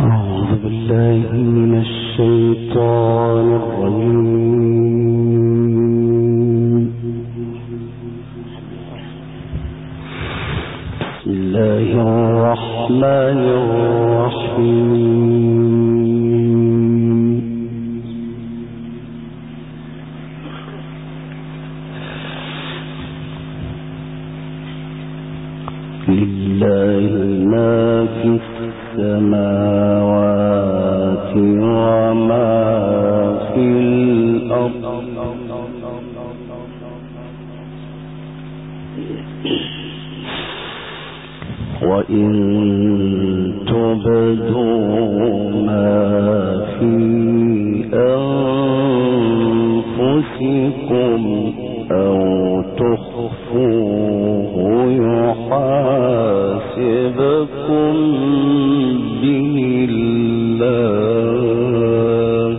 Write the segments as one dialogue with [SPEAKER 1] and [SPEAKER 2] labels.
[SPEAKER 1] أعوذ بالله من الشيطان الرجيم. بسم الله الرحمن الرحيم. لله ما في السماوات وما في الأرض وإن تبدوا ما في أنفسكم أو تخفوه يحاسبكم به الله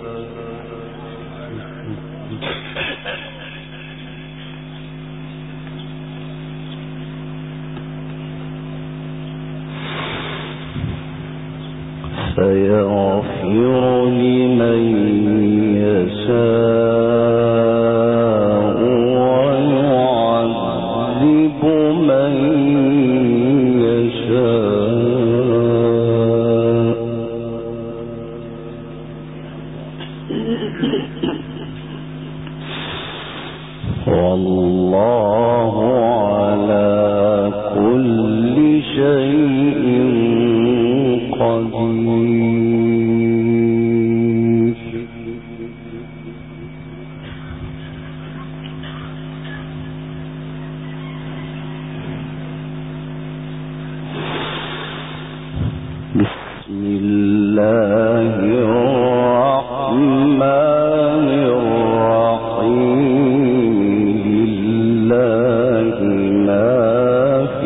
[SPEAKER 1] فيغفر لمن يشاء ويعذب من يشاء والله على كل شيء قدير. بسم الله الرحمن الرحيم. لله ما في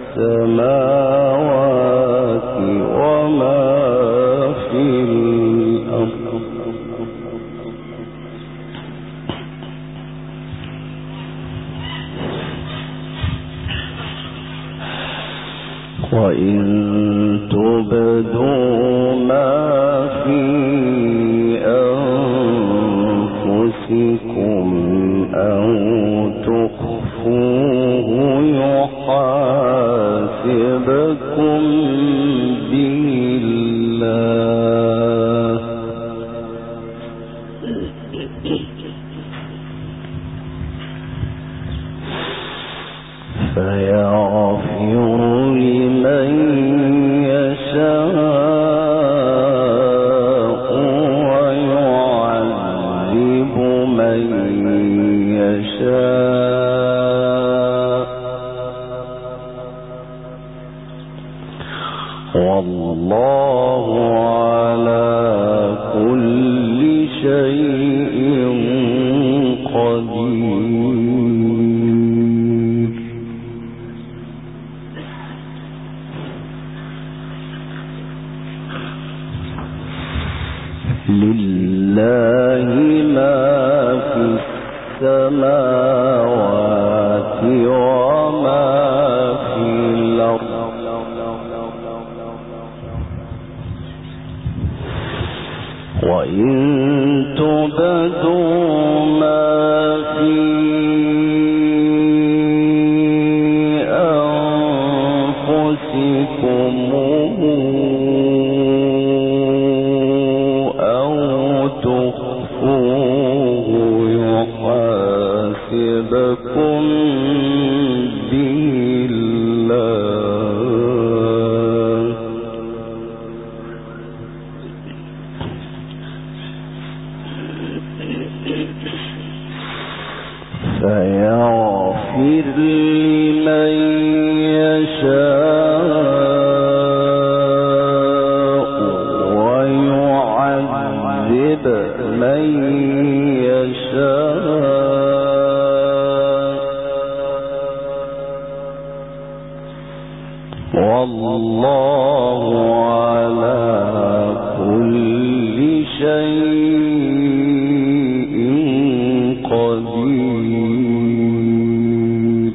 [SPEAKER 1] السماوات وما في الأرض وإن تبدوا ما في أنفسكم أو تخفوه يحاسبكم به الله فيغفر لمن يشاء ويعذب من يشاء والله على كل شيء قدير. لله ما في السماوات وما في الأرض وإن تبدوا ما في أنفسكم تخفوه يحاسبكم به الله فيغفر لمن يشاء ويعذب من يشاء والله على كل شيء قدير.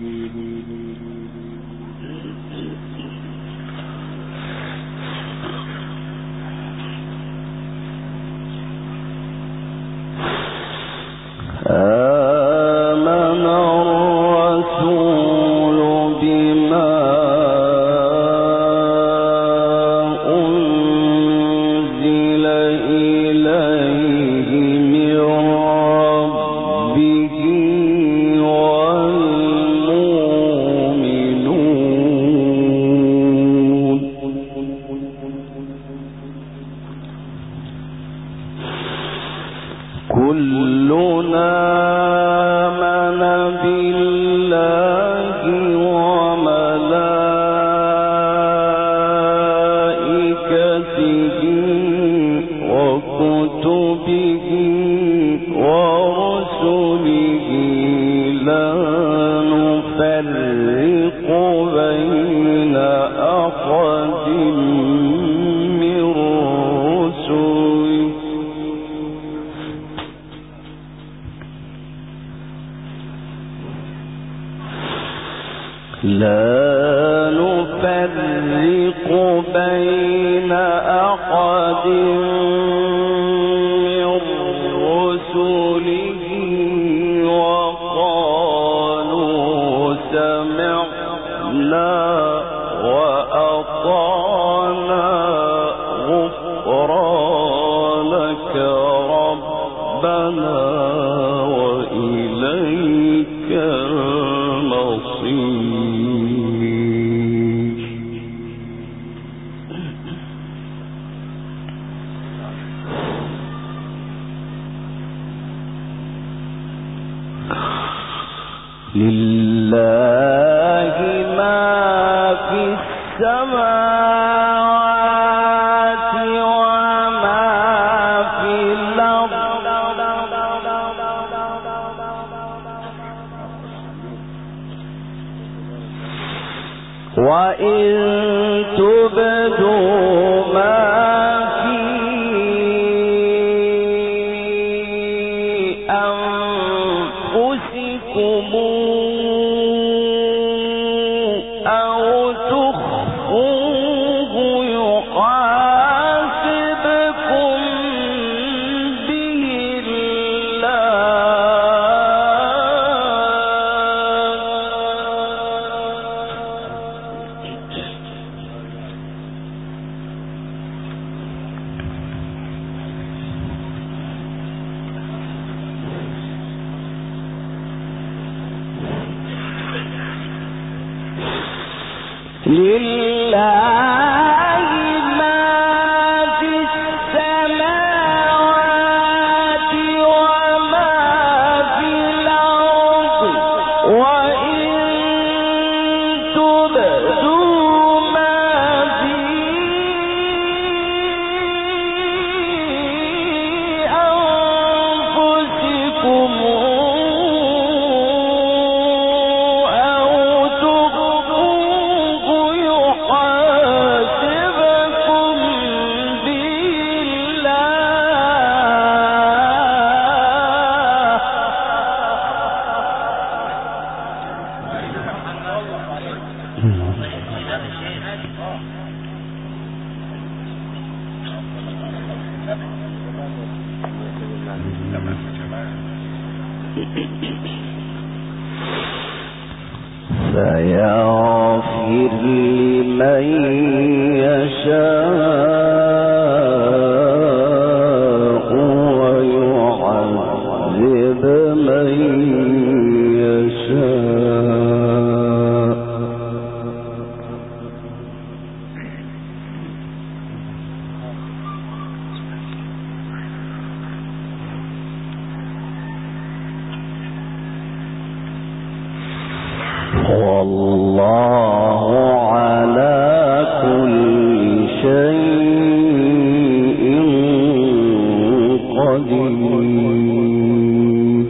[SPEAKER 1] كلنا آمن بالله وملائكته وكتبه ورسله لا نفرق بين أحد من رسله وقالوا سمعنا وأطعنا غفرانك ربنا وإليك المصير. لله ما في السماوات وما في الأرض وإن تبدوا ما في أنفسكم أو تخفوه يحاسبكم به لله ما في السماوات وما في الأرض وإن تبدوا ما في أنفسكم فيغفر لمن يشاء ويعذب من يشاء. والله على كل شيء قدير.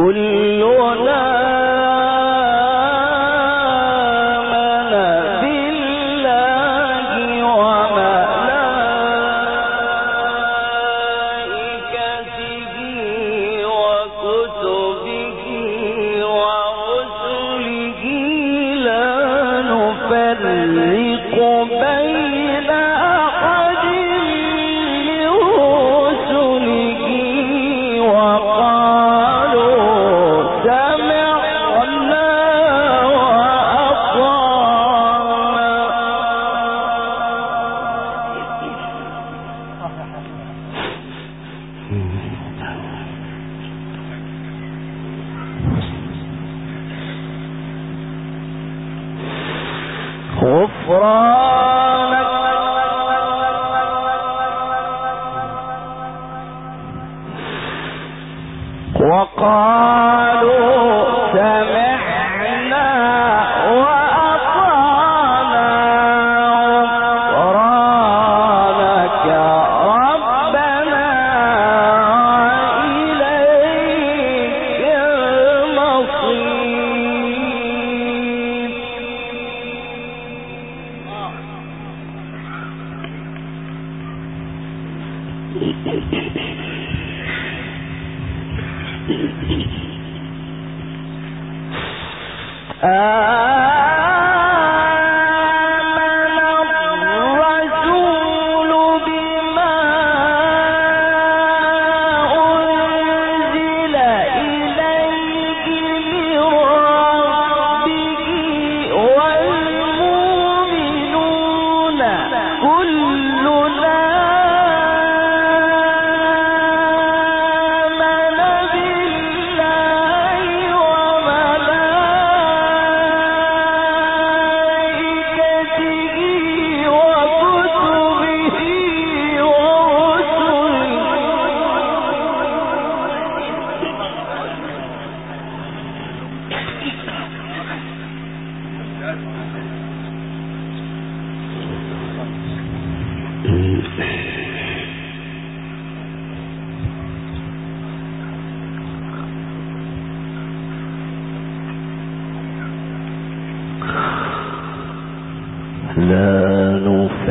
[SPEAKER 1] لا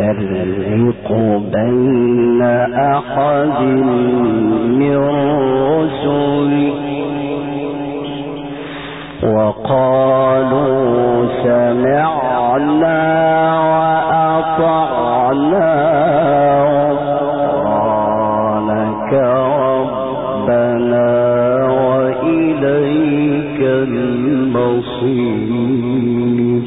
[SPEAKER 1] نفرق بين أحد من رسله وقالوا سمعنا وأطعنا غفرانك ربنا وإليك المصير.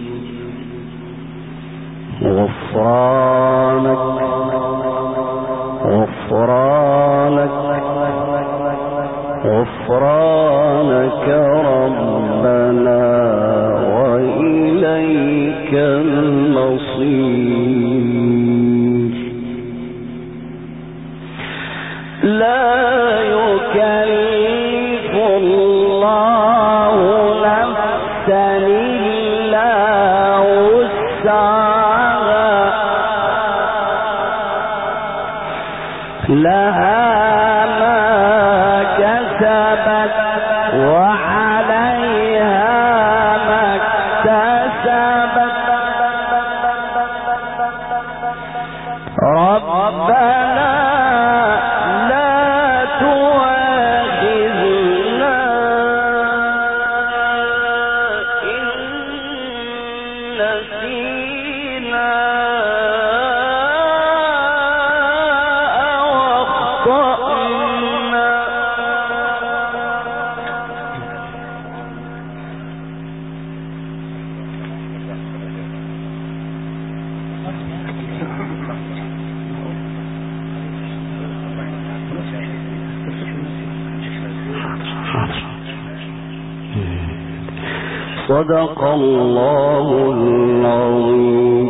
[SPEAKER 1] غفرانك غفرانك غفرانك ربنا وإليك المصير. لا يكلف الله نفسا إلا وسعها لها ما كسبت وعليها ما اكتسبت. ربنا لا تؤاخذنا إن نسينا صدق الله العظيم.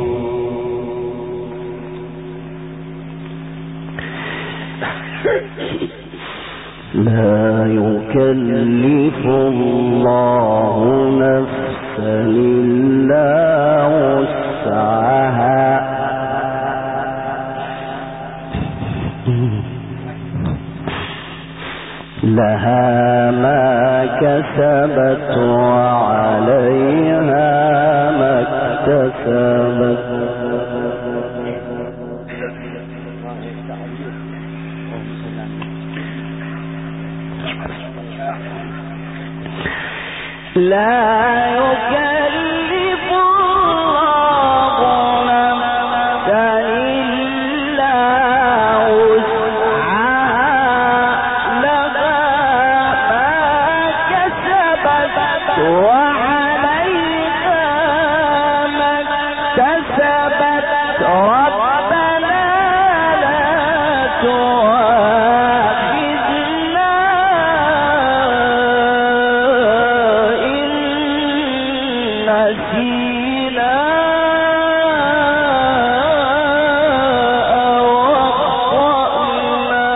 [SPEAKER 1] لا يكلف الله نفسا إلا وسعها لها ما كسبت وعليها ما اكتسبت. لا يكلف الله نفسا إلا وسعها لها ما كسبت وعليها ما اكتسبت. ربنا لا تؤاخذنا نسينا أو أخطأنا.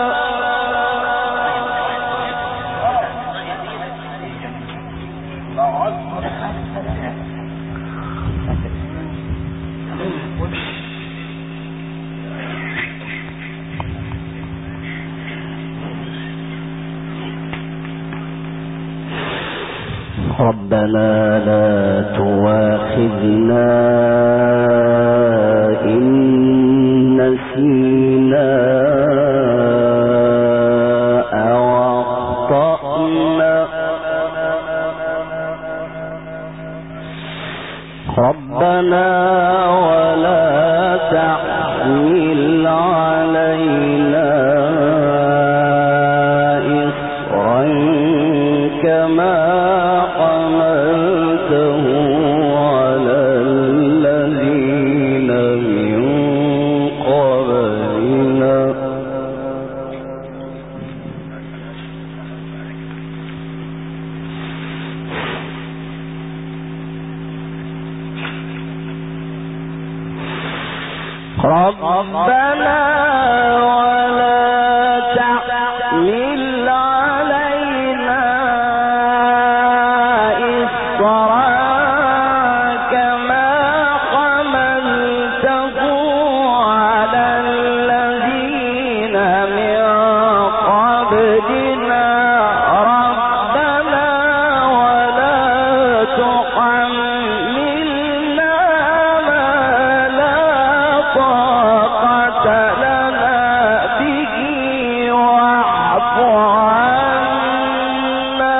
[SPEAKER 1] ربنا لا تؤاخذنا إن نسينا أو أخطأنا. ربنا ولا تحمل علينا إصرا كما حملته على الذين من قبلنا. ربنا ولا تحمل علينا إصرا كما حملته على الذين من قبلنا. ربنا ولا تحملنا ما لا طاقة لنا به واعف عنا.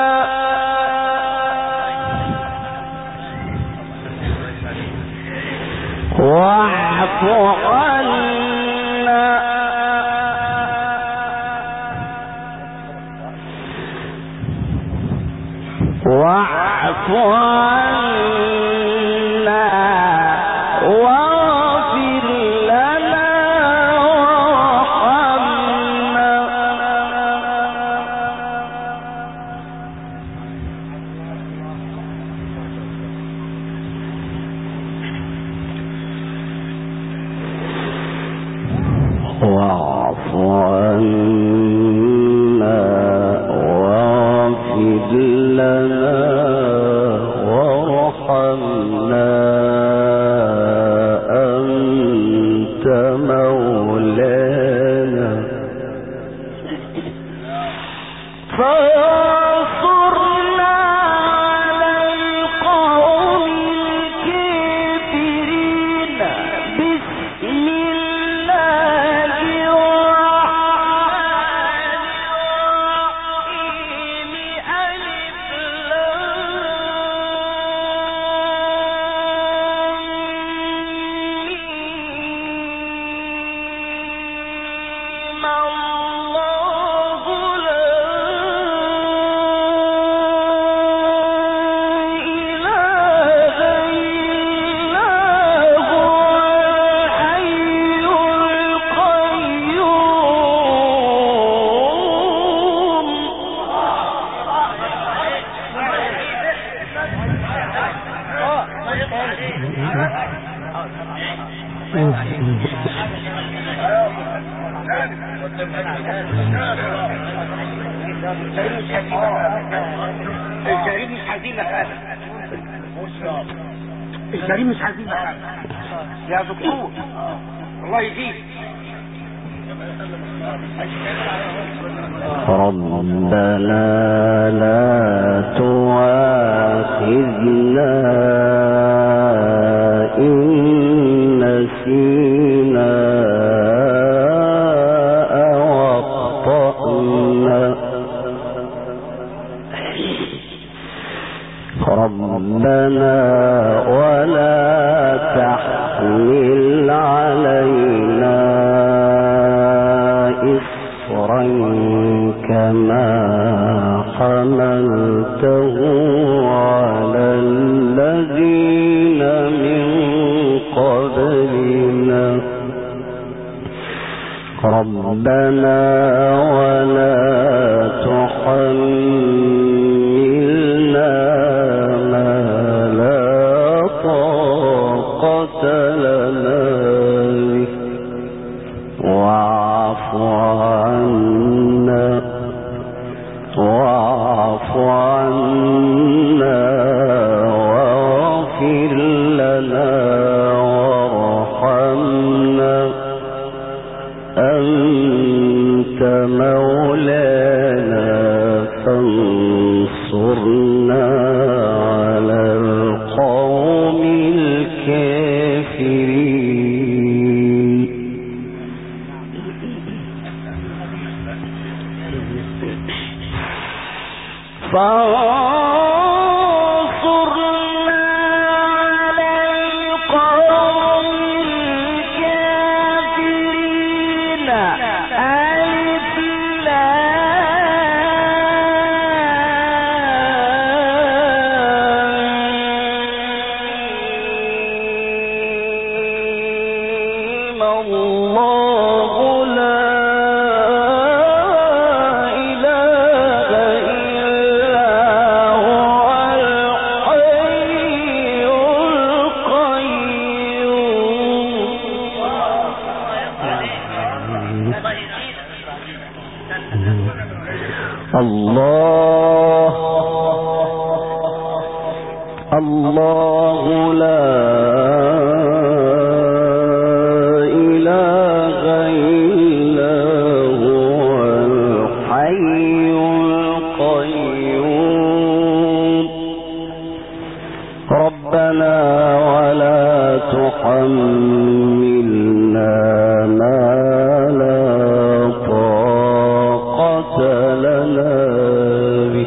[SPEAKER 1] واعف عنا واعف عنا واغفر لنا وارحمنا. واعف عنا واغفر لنا وارحمنا أنت مولانا فانصرنا على القوم الكافرين. بسم الله الرحمن الرحيم.
[SPEAKER 2] الكريم مش عايزين حاجه. الكريم مش عايزين حاجه يا دكتور. الله يزيد.
[SPEAKER 1] ربنا لا تؤاخذنا إن نسينا أو أخطأنا ربنا ولا تحمل علينا إصرا كما حملته على الذين من قبلنا ربنا ولا تحملنا ما لا طاقة لنا به واعف عنا واغفر لنا وارحمنا أنت مولانا فانصرنا على القوم الكافرين فانصرنا على القوم الكافرين ألف لام الله لا الله لا إله إلا هو الحي القيوم ربنا ولا تحملنا ما لا طاقة لنا به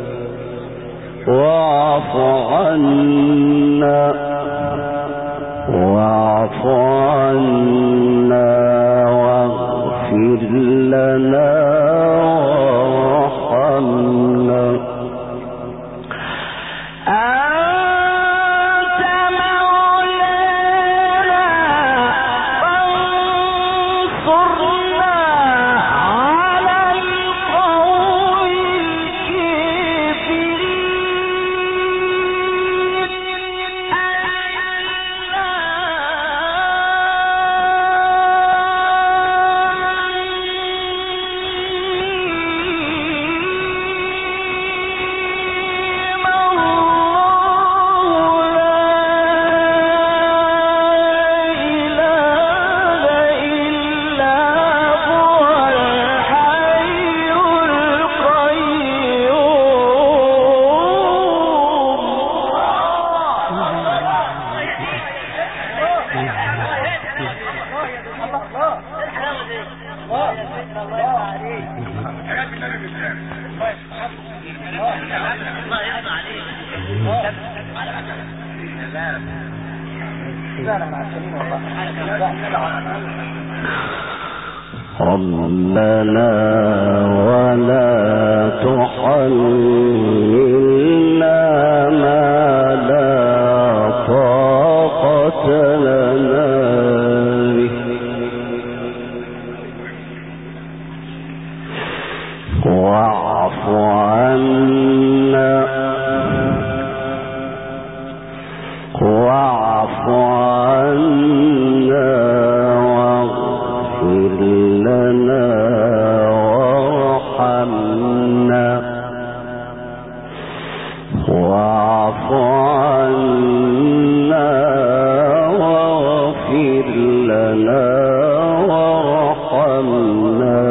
[SPEAKER 1] واعف عنا واغفر لنا وارحمنا أنت مولانا فانصرنا على القوم ربنا ولا تحملنا ما لا طاقة لنا به واعف عنا واغفر لنا وارحمنا واعف عنا واغفر لنا وارحمنا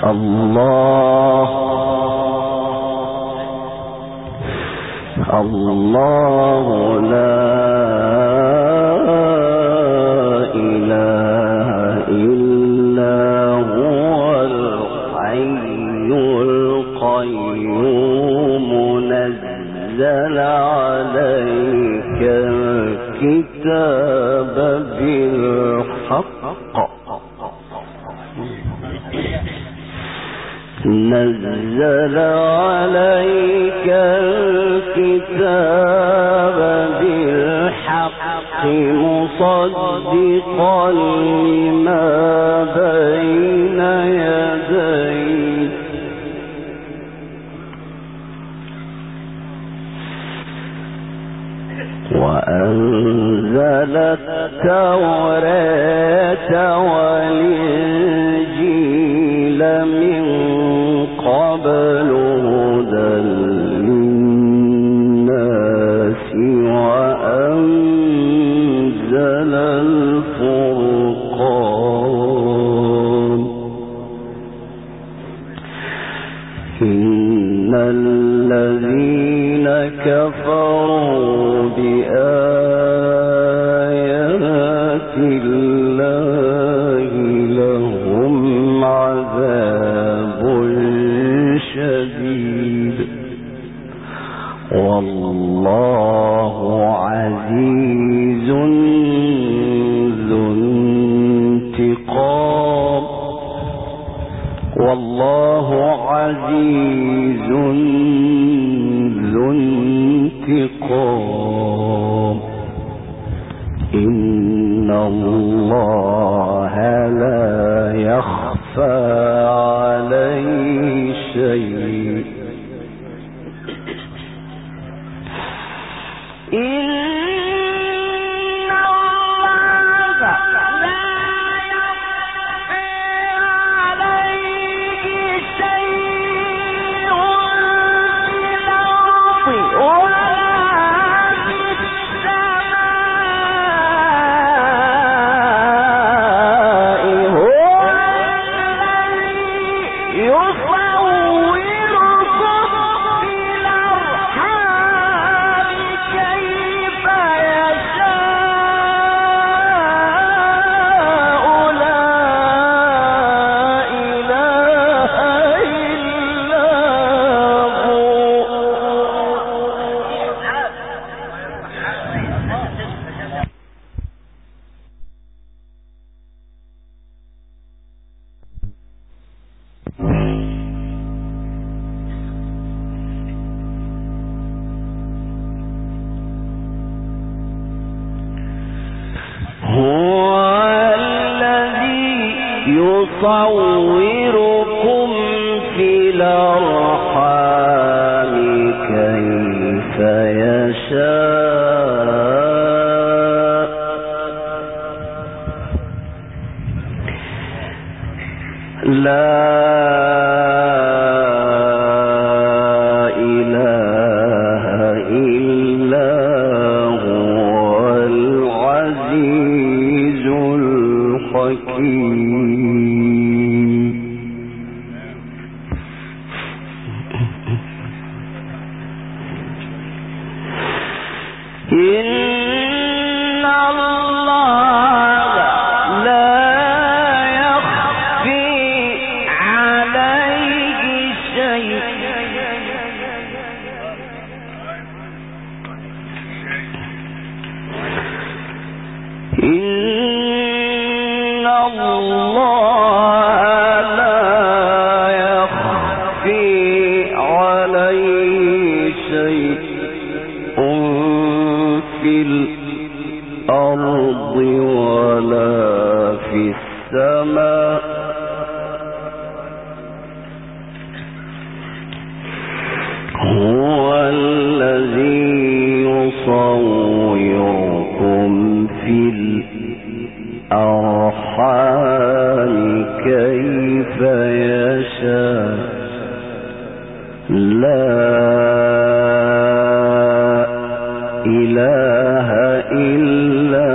[SPEAKER 1] الله لا إله إلا هو الحي القيوم نزل عليك الكتاب بالحق نزل عليك الكتاب بالحق مصدقا لما بين يديه وأنزل التوراة والإنجيل من قبل هدى للناس وأنزل الفرقان إن الذين كفروا بآيات الله لهم عذاب شديد والله عزيز ذو انتقام والله عزيز ذو انتقام إن الله لا يخفى عليه شيء يصوركم في الأرحام كيف يشاء لا إله إلا هو العزيز الحكيم إن الله لا يخفي عليه شيء إن الله لا يخفي عليه شيء في الأرض ولا في السماء هو الذي يصوركم في الأرحام كيف يشاء لا إله إلا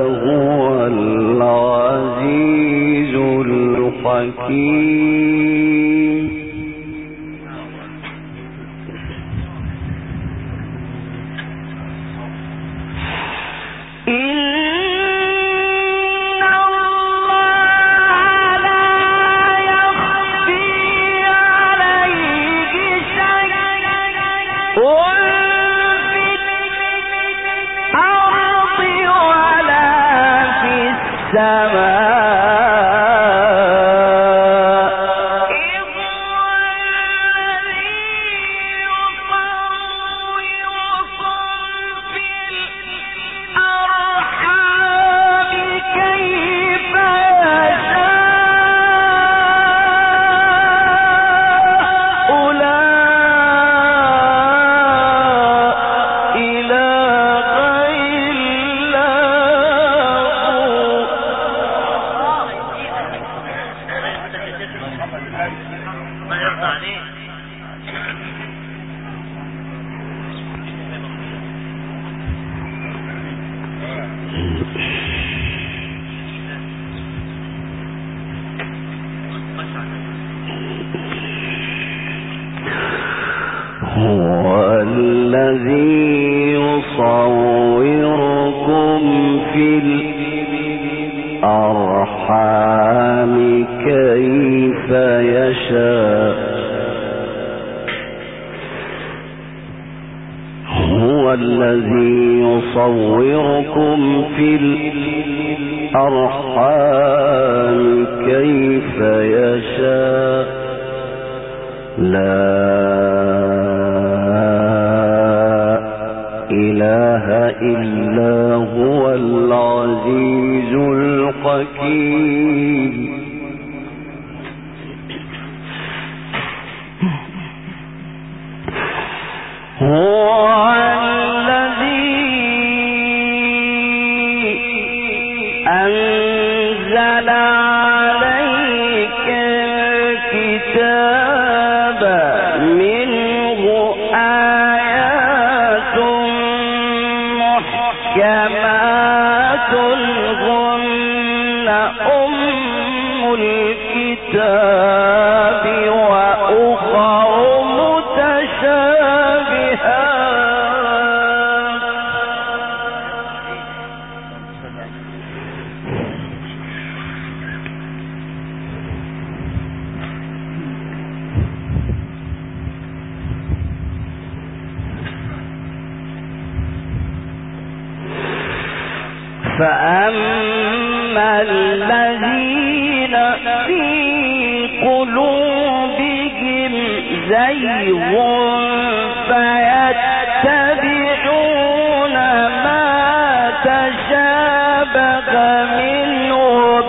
[SPEAKER 1] هو العزيز الحكيم هو الذي يصوركم في الأرحام كيف يشاء هو الذي يصوركم في الأرحام كيف يشاء لا إله إلا هو العزيز الحكيم هو الذي أنزل عليك الكتاب منه آيات محكمات هن أم الكتاب وأخر فأما الذين في قلوبهم زيغ فيتبعون ما تشابه منه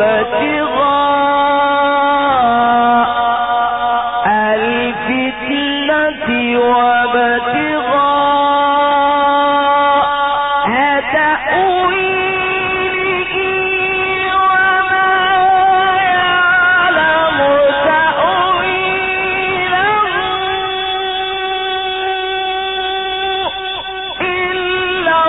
[SPEAKER 1] ابتغاء الفتنة وابتغاء تأويله وما يعلم تأويله إلا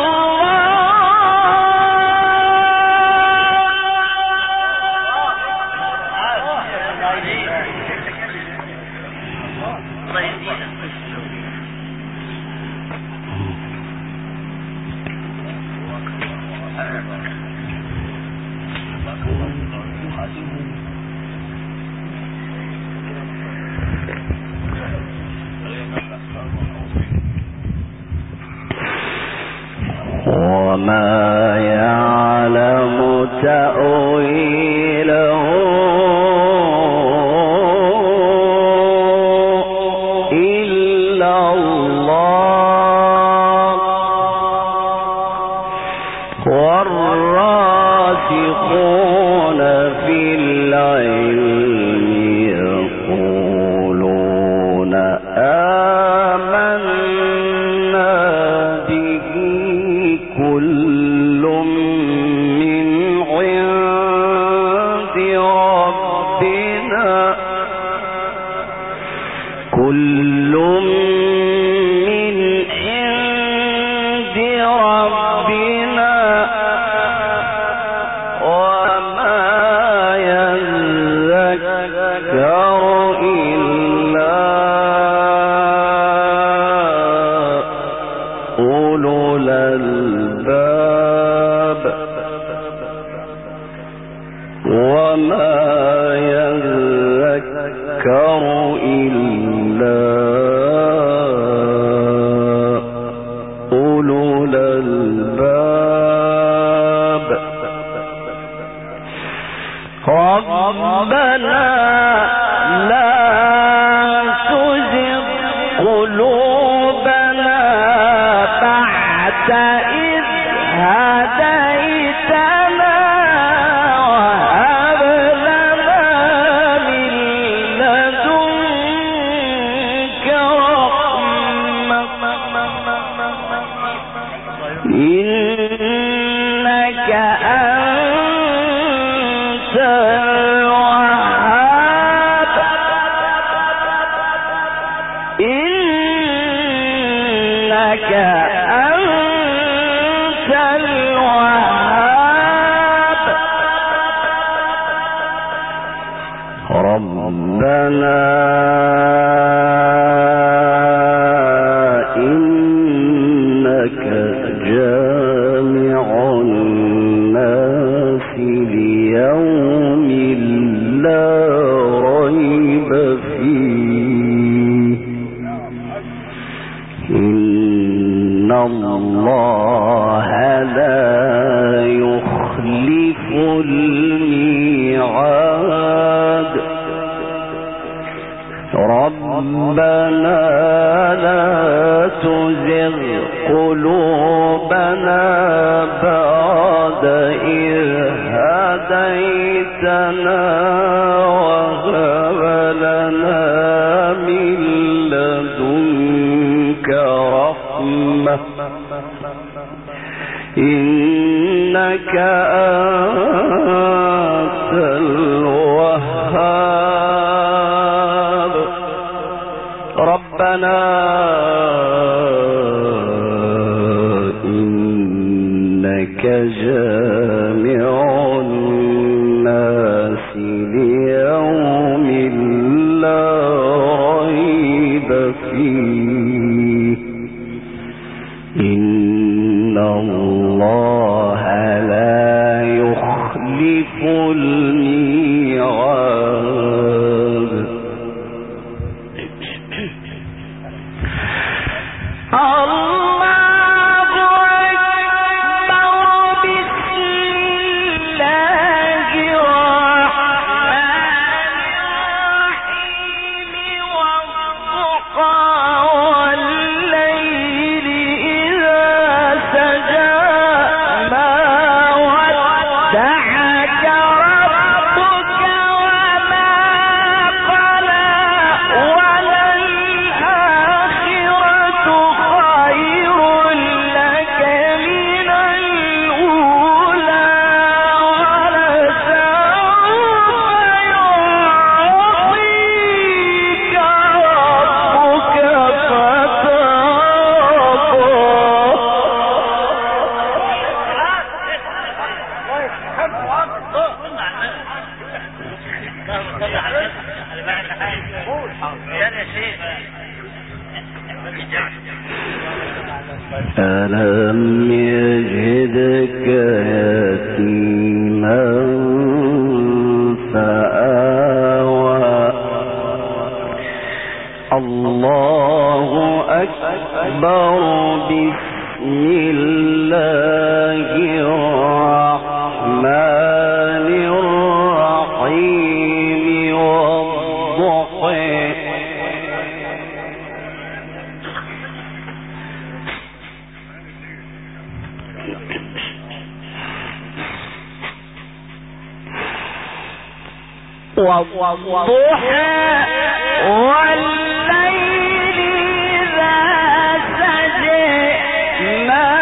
[SPEAKER 1] وما يعلم تأويله إلا الله والراسخون في العلم يقولون آمنا به كل من عند ربنا كل من عند ربنا وما يذكر إلا أولو الألباب وما يذكر إلا أولو الألباب إنك أنت الوهاب ربنا إنك جامع الناس ليوم لا ريب فيه إن الله لا يخلف الميعاد ألم يجدك يتيما فآوى الله أكبر بسم الله الرحمن الرحيم والضحى والضحى والليل إذا سجى ما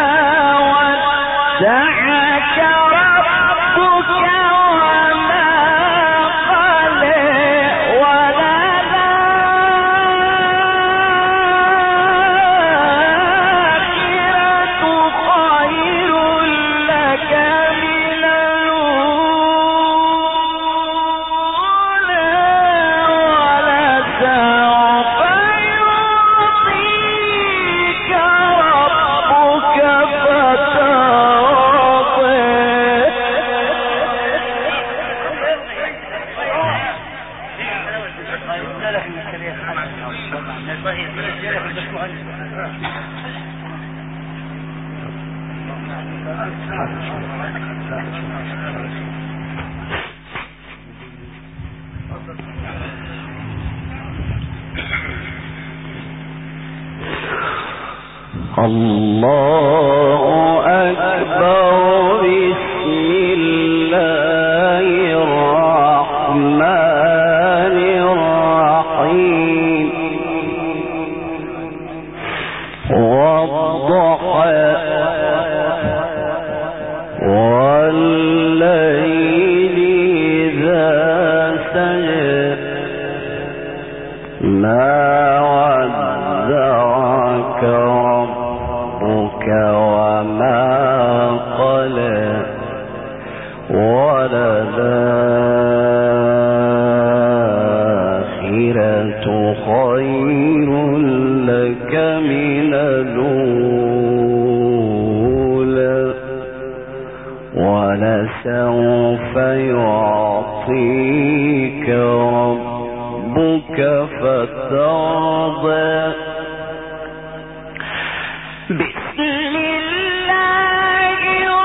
[SPEAKER 1] ودعك ربك وما قلى وللآخرة خير لك من الله أكبر. بسم الله الرحمن الرحيم. والضحى والليل إذا سجى ما ودعك ربك وما قلى وللآخرة خير لك من الأولى ولسوف يعطيك ربك فترضى. بسم الله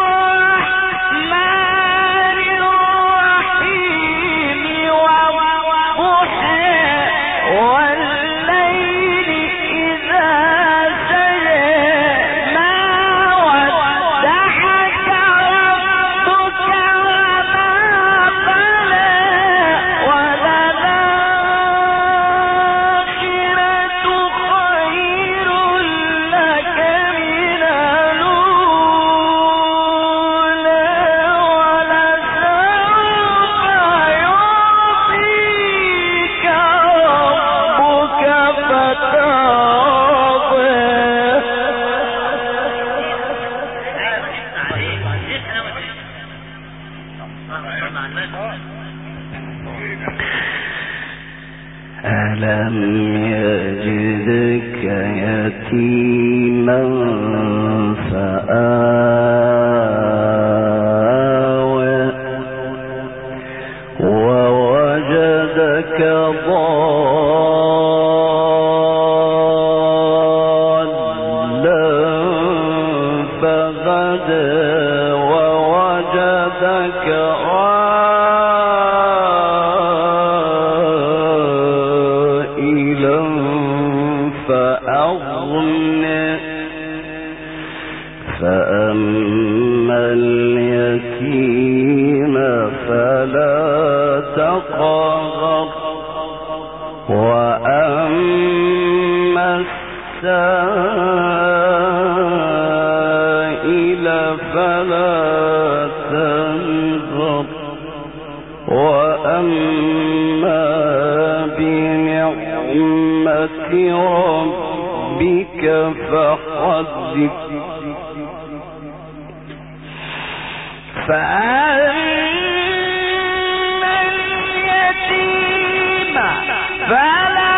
[SPEAKER 1] الرحمن الرحيم. والضحى والليل إذا سجى ما ودعك ربك وما قلى وللآخرة خير لك من الأولى ولسوف يعطيك ربك فترضى. ألم يجدك يتيما فآوى ووجدك ضالا فهدى ووجدك عائلا فأغنى فأما اليتيم فلا تقهر وأما السائل فلا تنهر وأما بنعمة ربك فحدث. فأما اليتيم فلا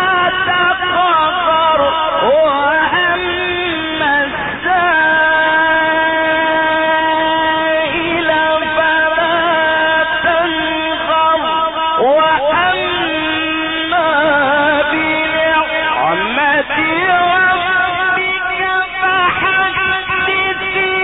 [SPEAKER 1] تقهر وأما السائل فلا تنهر وأما بنعمة ربك فحدث.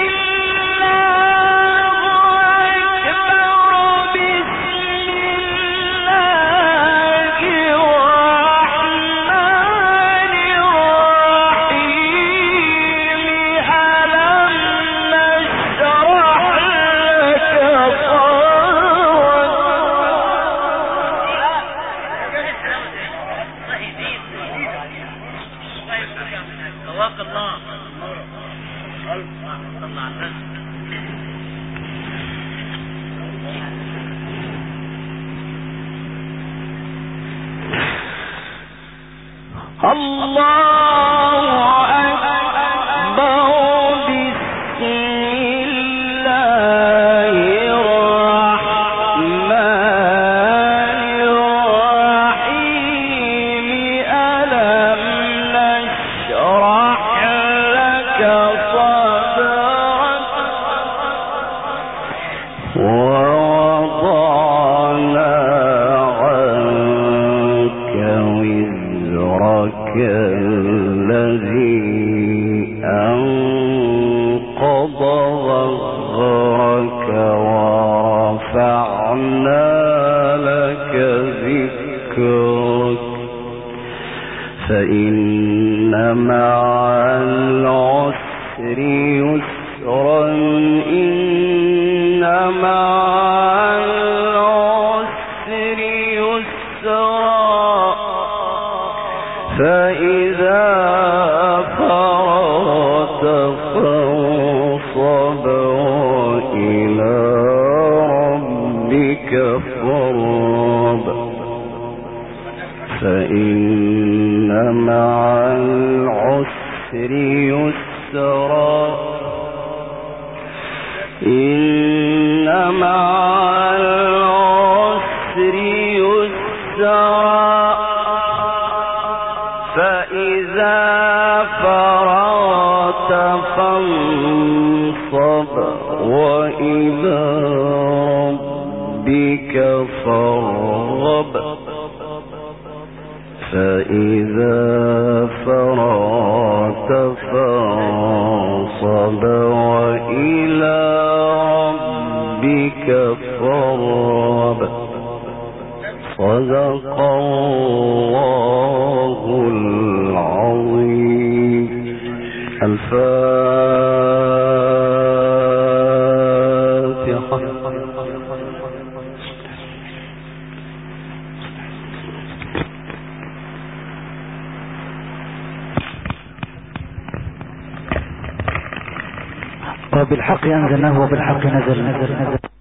[SPEAKER 1] الله أكبر. بسم الله الرحمن الرحيم. ألم نشرح لك صدرك ووضعنا عنك وزرك الذي أنقض ظهرك ورفعنا لك ذكرك فإن مع العسر إن مع العسر يسرا فإذا فرغت فانصب وإلى ربك فارغب فإن مع العسر يسرا إن مع العسر يسرا فإذا فرغت فانصب وإلى ربك فارغب فإذا فرغت فانصب وإلى ربك فارغب صدق الله العظيم. الفاتحة.
[SPEAKER 3] وبالحق أنزلناه وبالحق نزل